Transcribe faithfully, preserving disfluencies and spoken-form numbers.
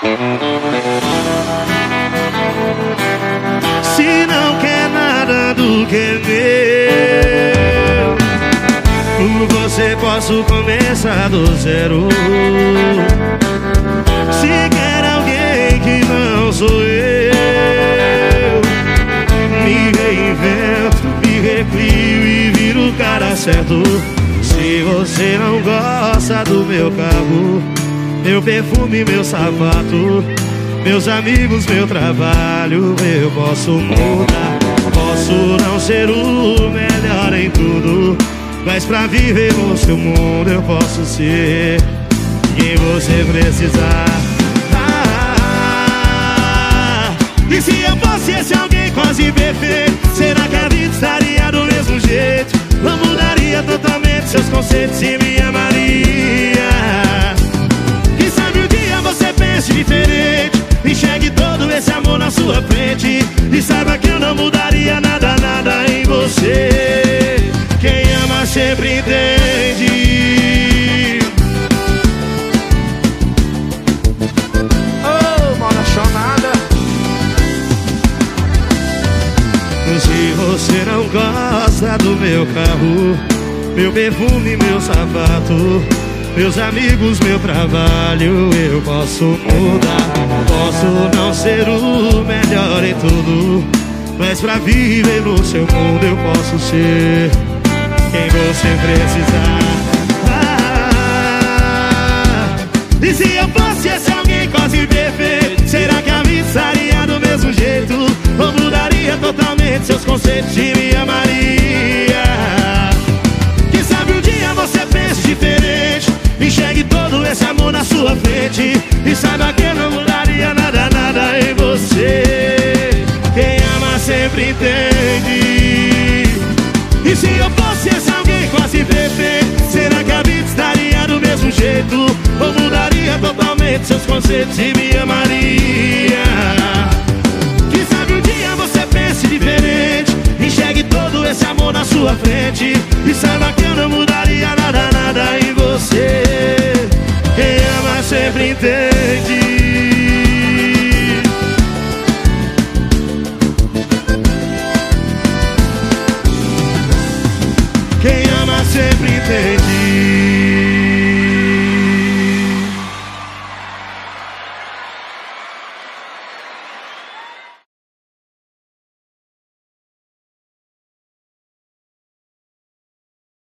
Se não quer nada do que é meu, por você posso começar do zero. Se quer alguém que não sou eu, me reinvento, me recrio e viro o cara certo. Se você não gosta do meu carro, meu perfume, meu sapato, meus amigos, meu trabalho, eu posso mudar. Posso não ser o melhor em tudo, mas pra viver no seu mundo eu posso ser quem você precisar. Ah, e se eu fosse esse alguém quase perfeito, será que a vida estaria do mesmo jeito? Não mudaria totalmente seus conceitos e me amaria. Quem sabe um dia você pense diferente, enxergue todo esse amor na sua frente e saiba que eu não mudaria nada, nada em você. Quem ama sempre entende. Oh, mora chonada. Se você não gosta do meu carro, meu perfume, meu sapato, meus amigos, meu trabalho, eu posso mudar. Posso não ser o melhor em tudo, mas pra viver no seu mundo eu posso ser quem você precisar. Ah, e se eu fosse esse alguém quase perfeito, será que a vida estaria do mesmo jeito? Ou mudaria totalmente seus conceitos e me amaria? Quem sabe um dia você pense diferente, enxergue todo esse amor na sua frente e saiba que eu não mudaria nada, nada em você. Quem ama sempre entende. E se eu fosse esse alguém quase perfeito, será que a vida estaria do mesmo jeito? Ou mudaria totalmente seus conceitos e me amaria? Quem sabe um dia você pense diferente, enxergue todo esse amor na sua frente e saiba que eu não mudaria nada, nada em você. Quem ama sempre entende. Quem ama sempre entende.